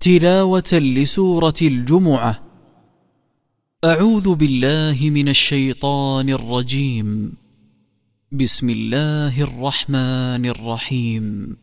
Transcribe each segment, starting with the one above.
تلاوة لسورة الجمعة. أعوذ بالله من الشيطان الرجيم. بسم الله الرحمن الرحيم.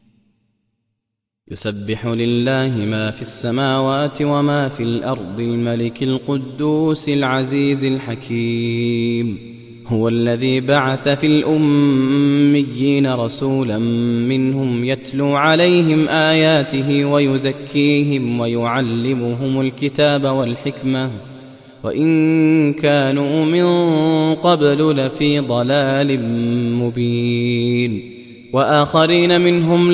يسبح لله ما في السماوات وما في الأرض الملك القدوس العزيز الحكيم. هو الذي بعث في الأميين رسولا منهم يتلو عليهم آياته ويزكيهم ويعلمهم الكتاب والحكمة وإن كانوا من قبل لفي ضلال مبين. وآخرين منهم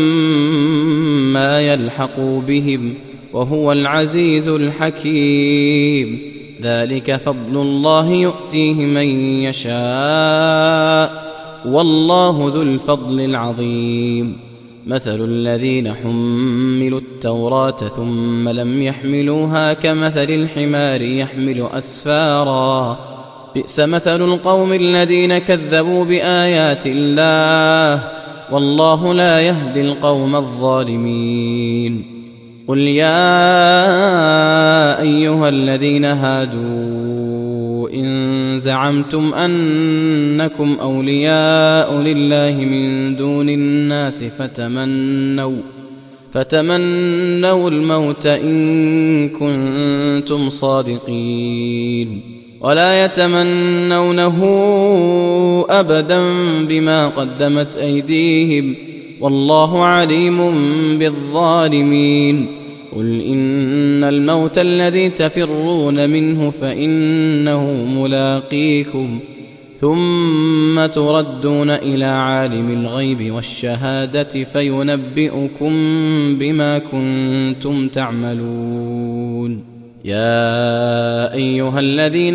لما يلحقوا بهم وهو العزيز الحكيم. ذلك فضل الله يؤتيه من يشاء والله ذو الفضل العظيم. مثل الذين حملوا التوراة ثم لم يحملوها كمثل الحمار يحمل أسفارا بئس مثل القوم الذين كذبوا بآيات الله والله لا يهدي القوم الظالمين. قل يا أيها الذين هادوا إن زعمتم أنكم أولياء لله من دون الناس فتمنوا الموت إن كنتم صادقين ولا يتمنونه أبدا بما قدمت أيديهم والله عليم بالظالمين. قل إن الموت الذي تفرون منه فإنه ملاقيكم ثم تردون إلى عالم الغيب والشهادة فينبئكم بما كنتم تعملون. يا أيها الذين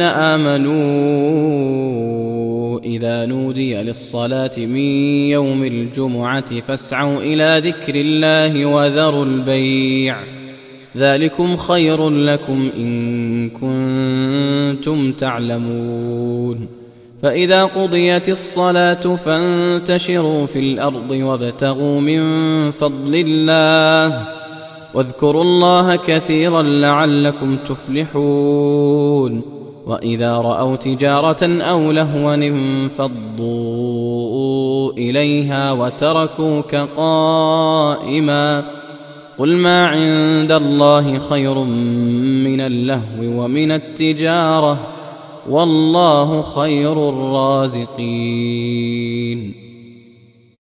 آمنوا إذا نودي للصلاة من يوم الجمعة فاسعوا إلى ذكر الله وذروا البيع ذلكم خير لكم إن كنتم تعلمون. فإذا قضيت الصلاة فانتشروا في الأرض وابتغوا من فضل الله واذكروا الله كثيرا لعلكم تفلحون. وإذا رأوا تجارة أو لهوا انفضوا إليها وتركوك قائما. قل ما عند الله خير من اللهو ومن التجارة والله خير الرازقين.